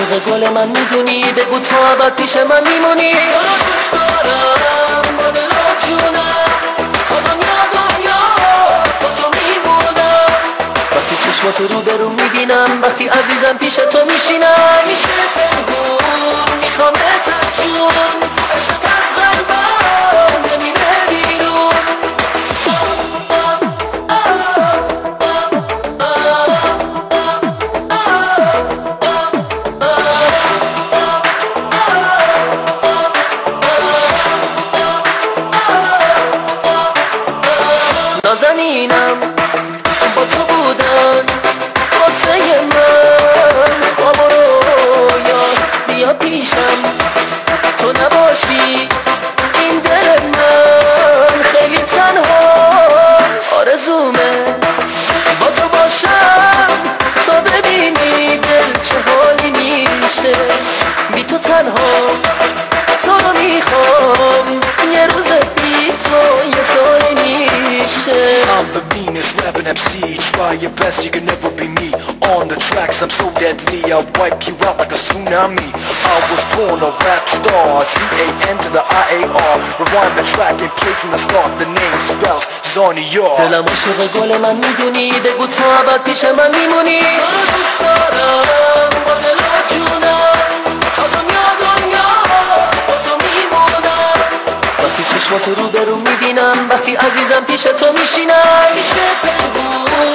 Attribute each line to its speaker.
Speaker 1: عاشق گل من میدونی، بگو تو ابد پیش من میمونی. تو رو دوست دارم با دل و جونم، تا دنیا با تو میمونم. وقتی چشماتو رو به رو میبینم، وقتی عزیزم پیش تو میشینم، میشه پنهون میخوامت از جون، عشقت از قلبم نمیره بیرون. نازنینم با تو بودن واسه من، خواب و رویات بیا پیشم، تو نباشی این دل من خیلی تنها آرزومه با تو باشم، تا ببینی دل چه حالی میشه. بی تو تنها تو رو میخوام، یه روز بی تو یه سالی میشه.
Speaker 2: I'm the meanest rapping MC. Try your best, you can never be me. On the tracks, I'm so deadly. I'll wipe you out like a tsunami. I was born a rap star. C-A-N to the I-A-R. Rewind the track and play from the start. The name spells Zonior.
Speaker 1: دلم عاشق گل من میدونی، بگو تو ابد پیش من میمونی. تو رو دوست دارم با دل و جونم، تا دنیا با تو میمونم. وقتی چشماتو رو به رو میبینم، وقتی عزیزم پیش تو میشینم، میشه پنهون